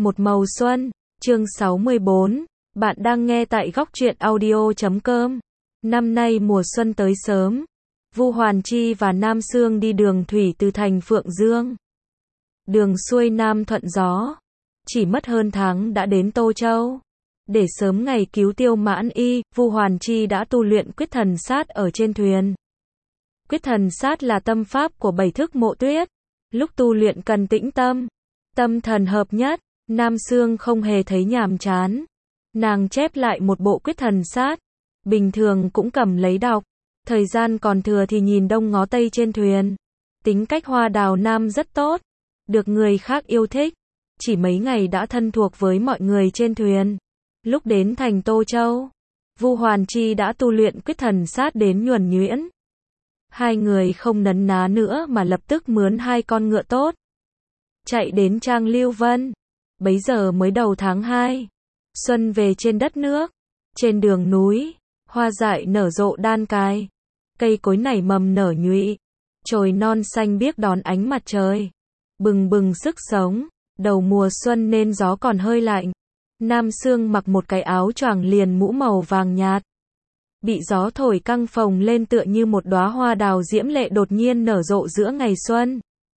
Một màu xuân, chương 64, bạn đang nghe tại góc truyện audio.com. Năm nay mùa xuân tới sớm, Vu Hoàn Chi và Nam Xương đi đường thủy từ thành Phượng Dương. Đường xuôi nam thuận gió, chỉ mất hơn tháng đã đến Tô Châu. Để sớm ngày cứu Tiêu Mãn Y, Vu Hoàn Chi đã tu luyện quyết thần sát ở trên thuyền. Quyết thần sát là tâm pháp của 7 thức Mộ Tuyết. Lúc tu luyện cần tĩnh tâm, tâm thần hợp nhất. Nam Xương không hề thấy nhàm chán. Nàng chép lại một bộ quyết thần sát, bình thường cũng cầm lấy đọc. Thời gian còn thừa thì nhìn đông ngó tây trên thuyền. Tính cách Hoa Đào Nam rất tốt, được người khác yêu thích. Chỉ mấy ngày đã thân thuộc với mọi người trên thuyền. Lúc đến thành Tô Châu, Vu Hoàn Chi đã tu luyện quyết thần sát đến nhuần nhuyễn. Hai người không nấn ná nữa mà lập tức mướn 2 con ngựa tốt, chạy đến Trang Lưu Vân. Bấy giờ mới đầu tháng 2, xuân về trên đất nước. Trên đường núi, hoa dại nở rộ đan cài, cây cối nảy mầm nở nhụy, chồi non xanh biếc đón ánh mặt trời, bừng bừng sức sống. Đầu mùa xuân nên gió còn hơi lạnh. Nam Xương mặc một cái áo choàng liền mũ màu vàng nhạt, bị gió thổi căng phồng lên tựa như một đóa hoa đào diễm lệ đột nhiên nở rộ giữa ngày xuân.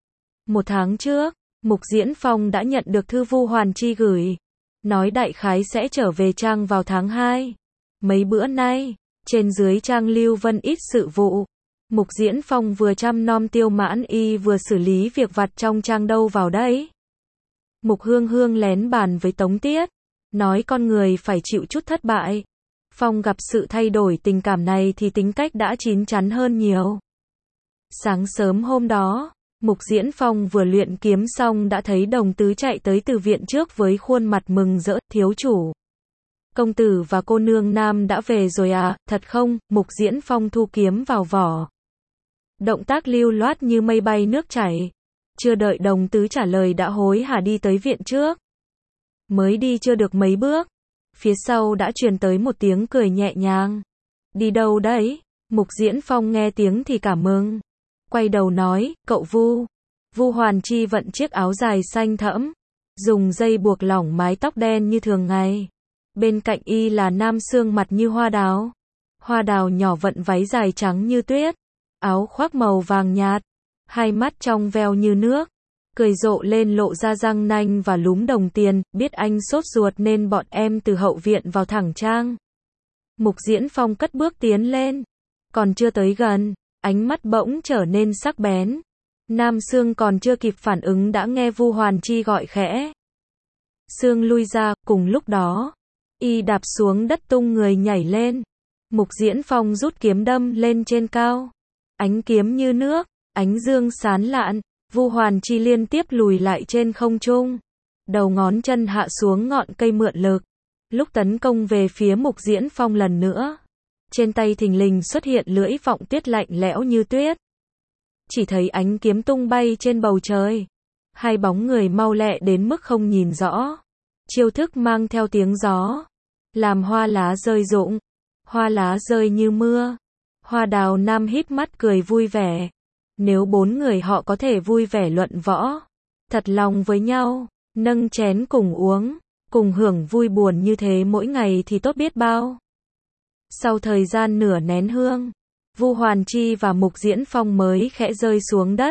Một tháng trước, Mục Diễn Phong đã nhận được thư Vu Hoàn Chi gửi, nói đại khái sẽ trở về Trang vào tháng 2. Mấy bữa nay, trên dưới Trang Lưu Vân ít sự vụ. Mục Diễn Phong vừa chăm nom Tiêu Mãn Y vừa xử lý việc vặt trong Trang đâu vào đấy. Mục Hương Hương lén bàn với Tống Tiết, nói con người phải chịu chút thất bại. Phong gặp sự thay đổi tình cảm này thì tính cách đã chín chắn hơn nhiều. Sáng sớm hôm đó, Mục Diễn Phong vừa luyện kiếm xong đã thấy Đồng Tứ chạy tới từ viện trước với khuôn mặt mừng rỡ, thiếu chủ. Công tử và cô nương Nam đã về rồi à, thật không? Mục Diễn Phong thu kiếm vào vỏ. Động tác lưu loát như mây bay nước chảy. Chưa đợi Đồng Tứ trả lời đã hối hả đi tới viện trước. Mới đi chưa được mấy bước, phía sau đã truyền tới một tiếng cười nhẹ nhàng. Đi đâu đấy? Mục Diễn Phong nghe tiếng thì cảm mừng. Quay đầu nói, cậu Vu. Vu Hoàn Chi vận chiếc áo dài xanh thẫm, dùng dây buộc lỏng mái tóc đen như thường ngày. Bên cạnh y là Nam Xương mặt như hoa đào. Hoa đào nhỏ vận váy dài trắng như tuyết, áo khoác màu vàng nhạt, hai mắt trong veo như nước, cười rộ lên lộ ra răng nanh và lúm đồng tiền, biết anh sốt ruột nên bọn em từ hậu viện vào thẳng Trang. Mục Diễn Phong cất bước tiến lên, còn chưa tới gần, ánh mắt bỗng trở nên sắc bén. Nam Xương còn chưa kịp phản ứng đã nghe Vu Hoàn Chi gọi khẽ. Xương lui ra, cùng lúc đó, y đạp xuống đất tung người nhảy lên. Mục Diễn Phong rút kiếm đâm lên trên cao. Ánh kiếm như nước, ánh dương sán lạn, Vu Hoàn Chi liên tiếp lùi lại trên không trung. Đầu ngón chân hạ xuống ngọn cây mượn lực. Lúc tấn công về phía Mục Diễn Phong lần nữa, trên tay thình lình xuất hiện lưỡi vọng tuyết lạnh lẽo như tuyết. Chỉ thấy ánh kiếm tung bay trên bầu trời. Hai bóng người mau lẹ đến mức không nhìn rõ. Chiêu thức mang theo tiếng gió, làm hoa lá rơi rụng, hoa lá rơi như mưa. Hoa Đào Nam híp mắt cười vui vẻ. Nếu 4 người họ có thể vui vẻ luận võ, thật lòng với nhau, nâng chén cùng uống, cùng hưởng vui buồn như thế mỗi ngày thì tốt biết bao. Sau thời gian nửa nén hương, Vu Hoàn Chi và Mục Diễn Phong mới khẽ rơi xuống đất.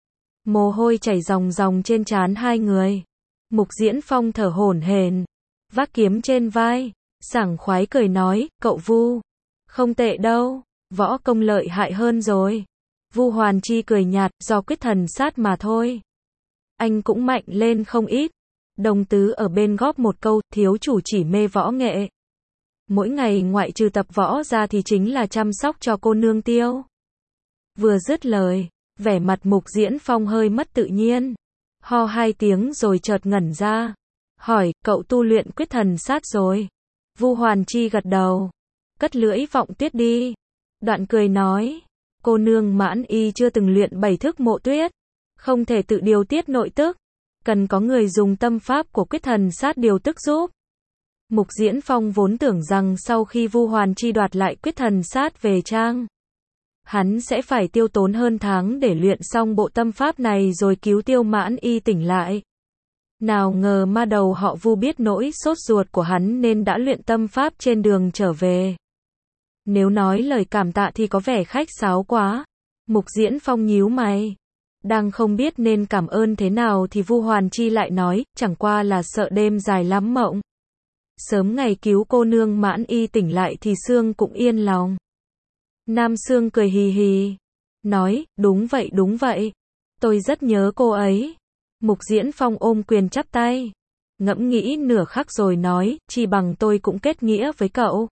Mồ hôi chảy ròng ròng trên trán hai người. Mục Diễn Phong thở hổn hển, vác kiếm trên vai, sảng khoái cười nói, cậu Vu, không tệ đâu, võ công lợi hại hơn rồi. Vu Hoàn Chi cười nhạt, do quyết thần sát mà thôi. Anh cũng mạnh lên không ít. Đồng Tứ ở bên góp một câu, thiếu chủ chỉ mê võ nghệ. Mỗi ngày ngoại trừ tập võ ra thì chính là chăm sóc cho cô nương Tiêu. Vừa dứt lời, vẻ mặt Mục Diễn Phong hơi mất tự nhiên. Ho 2 tiếng rồi chợt ngẩn ra. Hỏi, cậu tu luyện quyết thần sát rồi? Vu Hoàn Chi gật đầu. Cất lưỡi vọng tuyết đi. Đoạn cười nói, cô nương Mãn Y chưa từng luyện 7 thức Mộ Tuyết, không thể tự điều tiết nội tức, cần có người dùng tâm pháp của quyết thần sát điều tức giúp. Mục Diễn Phong vốn tưởng rằng sau khi Vu Hoàn Chi đoạt lại quyết thần sát về Trang, hắn sẽ phải tiêu tốn hơn tháng để luyện xong bộ tâm pháp này rồi cứu Tiêu Mãn Y tỉnh lại. Nào ngờ ma đầu họ Vu biết nỗi sốt ruột của hắn nên đã luyện tâm pháp trên đường trở về. Nếu nói lời cảm tạ thì có vẻ khách sáo quá. Mục Diễn Phong nhíu mày. Đang không biết nên cảm ơn thế nào thì Vu Hoàn Chi lại nói, chẳng qua là sợ đêm dài lắm mộng. Sớm ngày cứu cô nương Mãn Y tỉnh lại thì Sương cũng yên lòng. Nam Sương cười hì hì. Nói, đúng vậy. Tôi rất nhớ cô ấy. Mục Diễn Phong ôm quyền chắp tay. Ngẫm nghĩ nửa khắc rồi nói, chi bằng tôi cũng kết nghĩa với cậu.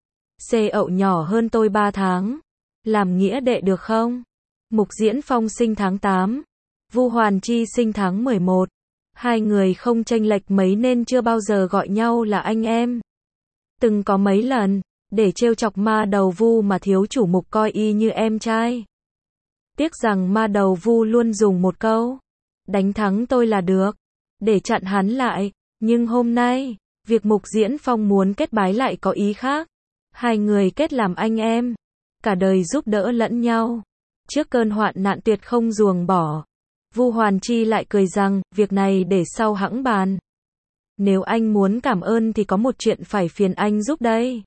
Ậu nhỏ hơn tôi 3 tháng. Làm nghĩa đệ được không? Mục Diễn Phong sinh tháng 8. Vu Hoàn Chi sinh tháng 11. Hai người không chênh lệch mấy nên chưa bao giờ gọi nhau là anh em. Từng có mấy lần, để trêu chọc ma đầu Vu mà thiếu chủ Mục coi y như em trai. Tiếc rằng ma đầu Vu luôn dùng một câu. Đánh thắng tôi là được. Để chặn hắn lại. Nhưng hôm nay, việc Mục Diễn Phong muốn kết bái lại có ý khác. Hai người kết làm anh em. Cả đời giúp đỡ lẫn nhau. Trước cơn hoạn nạn tuyệt không ruồng bỏ. Vu Hoàn Chi lại cười rằng, việc này để sau hẵng bàn. Nếu anh muốn cảm ơn thì có một chuyện phải phiền anh giúp đây.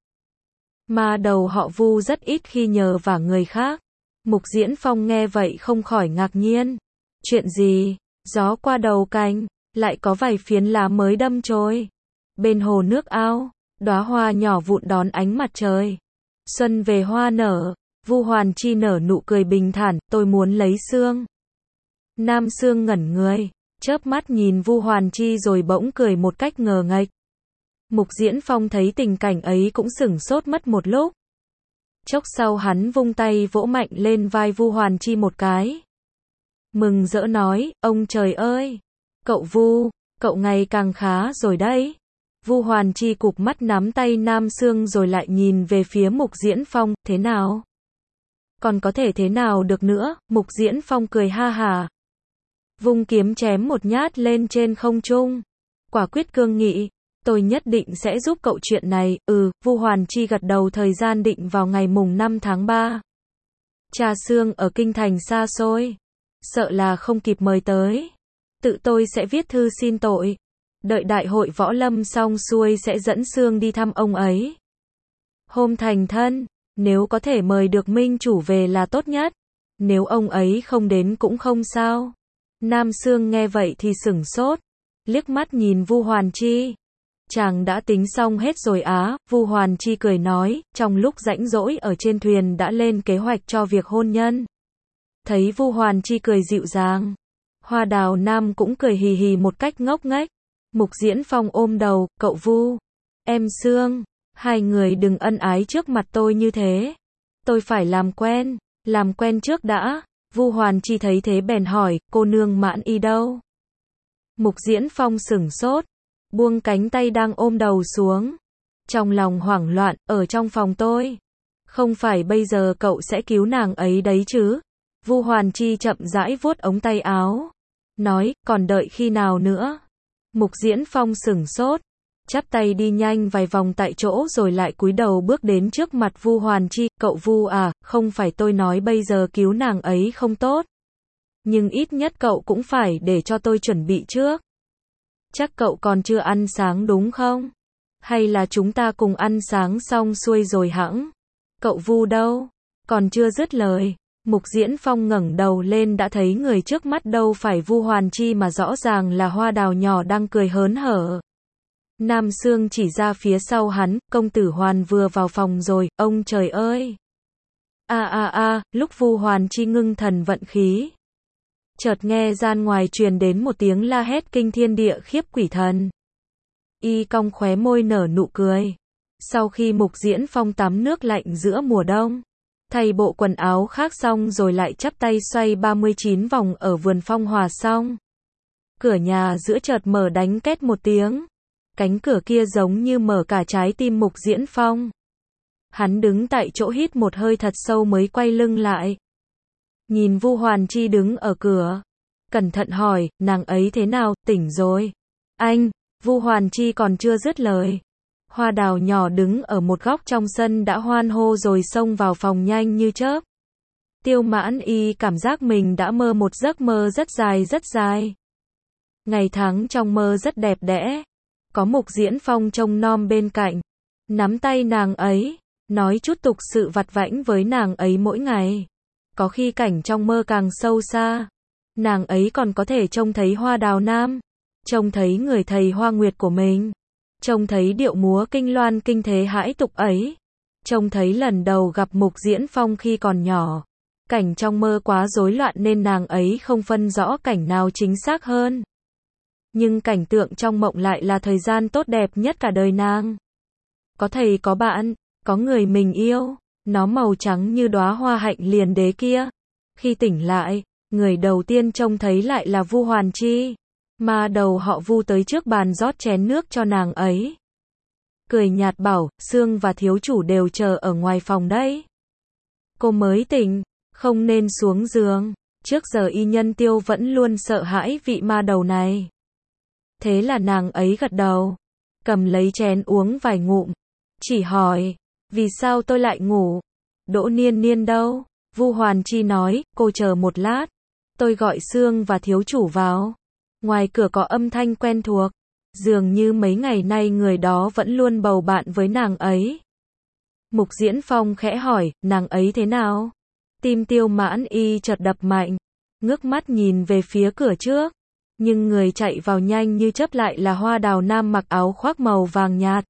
Ma đầu họ Vu rất ít khi nhờ vả người khác. Mục Diễn Phong nghe vậy không khỏi ngạc nhiên. Chuyện gì? Gió qua đầu cành, lại có vài phiến lá mới đâm chồi. Bên hồ nước ao, đóa hoa nhỏ vụn đón ánh mặt trời. Xuân về hoa nở. Vu Hoàn Chi nở nụ cười bình thản, tôi muốn lấy Sương. Nam Sương ngẩn người, chớp mắt nhìn Vu Hoàn Chi rồi bỗng cười một cách ngờ nghệch. Mục Diễn Phong thấy tình cảnh ấy cũng sửng sốt mất một lúc. Chốc sau hắn vung tay vỗ mạnh lên vai Vu Hoàn Chi một cái. Mừng rỡ nói, ông trời ơi! Cậu Vu, cậu ngày càng khá rồi đấy. Vu Hoàn Chi cụp mắt nắm tay Nam Sương rồi lại nhìn về phía Mục Diễn Phong, thế nào? Còn có thể thế nào được nữa, Mục Diễn Phong cười ha hả. Vung kiếm chém một nhát lên trên không trung. Quả quyết cương nghị, tôi nhất định sẽ giúp cậu chuyện này, Vu Hoàn Chi gật đầu thời gian định vào ngày mùng 5 tháng 3. Cha Sương ở kinh thành xa xôi. Sợ là không kịp mời tới. Tự tôi sẽ viết thư xin tội. Đợi đại hội võ lâm xong xuôi sẽ dẫn Sương đi thăm ông ấy. Hôm thành thân, nếu có thể mời được minh chủ về là tốt nhất. Nếu ông ấy không đến cũng không sao. Nam Sương nghe vậy thì sửng sốt. Liếc mắt nhìn Vu Hoàn Chi. Chàng đã tính xong hết rồi á, Vu Hoàn Chi cười nói, trong lúc rảnh rỗi ở trên thuyền đã lên kế hoạch cho việc hôn nhân. Thấy Vu Hoàn Chi cười dịu dàng. Hoa Đào Nam cũng cười hì hì một cách ngốc nghếch. Mục Diễn Phong ôm đầu, cậu Vu. Em Sương. Hai người đừng ân ái trước mặt tôi như thế. Tôi phải làm quen trước đã. Vu Hoàn Chi thấy thế bèn hỏi, cô nương Mãn Y đâu? Mục Diễn Phong sửng sốt, buông cánh tay đang ôm đầu xuống. Trong lòng hoảng loạn, ở trong phòng tôi. Không phải bây giờ cậu sẽ cứu nàng ấy đấy chứ? Vu Hoàn Chi chậm rãi vuốt ống tay áo. Nói, còn đợi khi nào nữa? Mục Diễn Phong sửng sốt. Chắp tay đi nhanh vài vòng tại chỗ rồi lại cúi đầu bước đến trước mặt Vu Hoàn Chi, cậu Vu à, không phải tôi nói bây giờ cứu nàng ấy không tốt. Nhưng ít nhất cậu cũng phải để cho tôi chuẩn bị trước. Chắc cậu còn chưa ăn sáng đúng không? Hay là chúng ta cùng ăn sáng xong xuôi rồi hẵng? Cậu Vu đâu? Còn chưa dứt lời. Mục Diễn Phong ngẩng đầu lên đã thấy người trước mắt đâu phải Vu Hoàn Chi mà rõ ràng là Hoa Đào nhỏ đang cười hớn hở. Nam Sương chỉ ra phía sau hắn, công tử Hoàn vừa vào phòng rồi, ông trời ơi! Lúc Vu Hoàn Chi ngưng thần vận khí. Chợt nghe gian ngoài truyền đến một tiếng la hét kinh thiên địa khiếp quỷ thần. Y cong khóe môi nở nụ cười. Sau khi Mục Diễn Phong tắm nước lạnh giữa mùa đông, thay bộ quần áo khác xong rồi lại chắp tay xoay 39 vòng ở vườn phong hòa xong. Cửa nhà giữa chợt mở đánh két một tiếng. Cánh cửa kia giống như mở cả trái tim Mục Diễn Phong. Hắn đứng tại chỗ hít một hơi thật sâu mới quay lưng lại. Nhìn Vu Hoàn Chi đứng ở cửa. Cẩn thận hỏi, nàng ấy thế nào, tỉnh rồi? Anh, Vu Hoàn Chi còn chưa dứt lời. Hoa Đào nhỏ đứng ở một góc trong sân đã hoan hô rồi xông vào phòng nhanh như chớp. Tiêu Mãn Y cảm giác mình đã mơ một giấc mơ rất dài rất dài. Ngày tháng trong mơ rất đẹp đẽ. Có Mục Diễn Phong trông nom bên cạnh, nắm tay nàng ấy, nói chút tục sự vặt vãnh với nàng ấy mỗi ngày. Có khi cảnh trong mơ càng sâu xa, nàng ấy còn có thể trông thấy Hoa Đào Nam, trông thấy người thầy Hoa Nguyệt của mình, trông thấy điệu múa kinh loan kinh thế hãi tục ấy, trông thấy lần đầu gặp Mục Diễn Phong khi còn nhỏ. Cảnh trong mơ quá rối loạn nên nàng ấy không phân rõ cảnh nào chính xác hơn. Nhưng cảnh tượng trong mộng lại là thời gian tốt đẹp nhất cả đời nàng. Có thầy có bạn, có người mình yêu, nó màu trắng như đóa hoa hạnh liền đế kia. Khi tỉnh lại, người đầu tiên trông thấy lại là Vu Hoàn Chi. Mà đầu họ Vu tới trước bàn rót chén nước cho nàng ấy. Cười nhạt bảo, Sương và thiếu chủ đều chờ ở ngoài phòng đấy. Cô mới tỉnh, không nên xuống giường. Trước giờ y nhân Tiêu vẫn luôn sợ hãi vị ma đầu này. Thế là nàng ấy gật đầu, cầm lấy chén uống vài ngụm, chỉ hỏi, vì sao tôi lại ngủ? Đỗ Niên Niên đâu? Vu Hoàn Chi nói, cô chờ một lát, tôi gọi Sương và thiếu chủ vào. Ngoài cửa có âm thanh quen thuộc, dường như mấy ngày nay người đó vẫn luôn bầu bạn với nàng ấy. Mục Diễn Phong khẽ hỏi, nàng ấy thế nào? Tim Tiêu Mãn Y chợt đập mạnh, ngước mắt nhìn về phía cửa trước. Nhưng người chạy vào nhanh như chớp lại là Hoa Đào Nam mặc áo khoác màu vàng nhạt.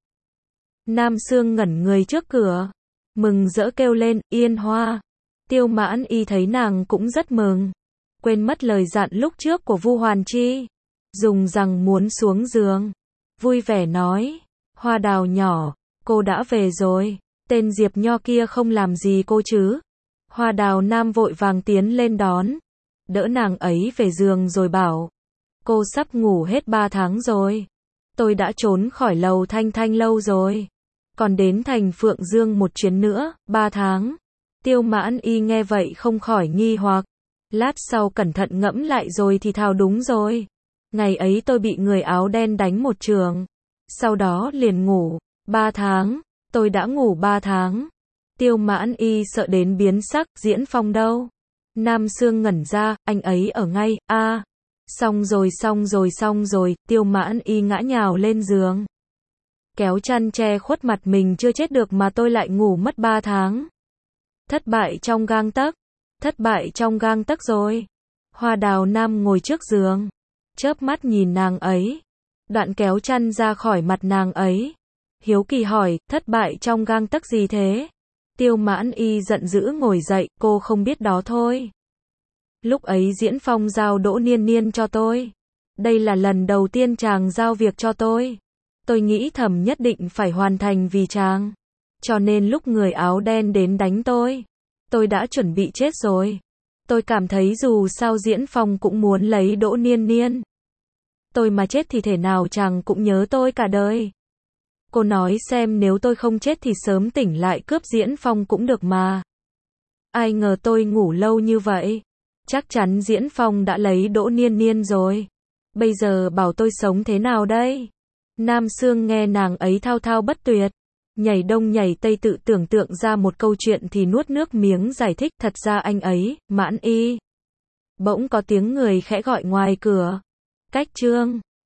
Nam Sương ngẩn người trước cửa, mừng rỡ kêu lên, Yên Hoa. Tiêu Mãn Y thấy nàng cũng rất mừng, quên mất lời dặn lúc trước của Vu Hoàn Chi, dùng rằng muốn xuống giường, vui vẻ nói, Hoa Đào nhỏ, cô đã về rồi, tên Diệp Nho kia không làm gì cô chứ? Hoa Đào Nam vội vàng tiến lên đón, đỡ nàng ấy về giường rồi bảo, cô sắp ngủ hết 3 tháng rồi. Tôi đã trốn khỏi lầu Thanh Thanh lâu rồi. Còn đến thành Phượng Dương một chuyến nữa, 3 tháng. Tiêu Mãn Y nghe vậy không khỏi nghi hoặc. Lát sau cẩn thận ngẫm lại rồi thì thào đúng rồi. Ngày ấy tôi bị người áo đen đánh một trường. Sau đó liền ngủ. 3 tháng. Tôi đã ngủ 3 tháng. Tiêu Mãn Y sợ đến biến sắc, Diễn Phong đâu? Nam Sương ngẩn ra, anh ấy ở ngay, Xong rồi, Tiêu Mãn Y ngã nhào lên giường. Kéo chăn che khuất mặt mình, chưa chết được mà tôi lại ngủ mất 3 tháng. Thất bại trong gang tấc rồi. Hoa Đào Nam ngồi trước giường, chớp mắt nhìn nàng ấy, đoạn kéo chăn ra khỏi mặt nàng ấy. Hiếu kỳ hỏi, thất bại trong gang tấc gì thế? Tiêu Mãn Y giận dữ ngồi dậy, cô không biết đó thôi. Lúc ấy Diễn Phong giao Đỗ Niên Niên cho tôi. Đây là lần đầu tiên chàng giao việc cho tôi. Tôi nghĩ thầm nhất định phải hoàn thành vì chàng. Cho nên lúc người áo đen đến đánh tôi đã chuẩn bị chết rồi. Tôi cảm thấy dù sao Diễn Phong cũng muốn lấy Đỗ Niên Niên. Tôi mà chết thì thể nào chàng cũng nhớ tôi cả đời. Cô nói xem nếu tôi không chết thì sớm tỉnh lại cướp Diễn Phong cũng được mà. Ai ngờ tôi ngủ lâu như vậy. Chắc chắn Diễn Phong đã lấy Đỗ Niên Niên rồi. Bây giờ bảo tôi sống thế nào đây? Nam Sương nghe nàng ấy thao thao bất tuyệt, nhảy đông nhảy tây tự tưởng tượng ra một câu chuyện thì nuốt nước miếng giải thích, thật ra anh ấy, Mãn Y. Bỗng có tiếng người khẽ gọi ngoài cửa. Cách Trương.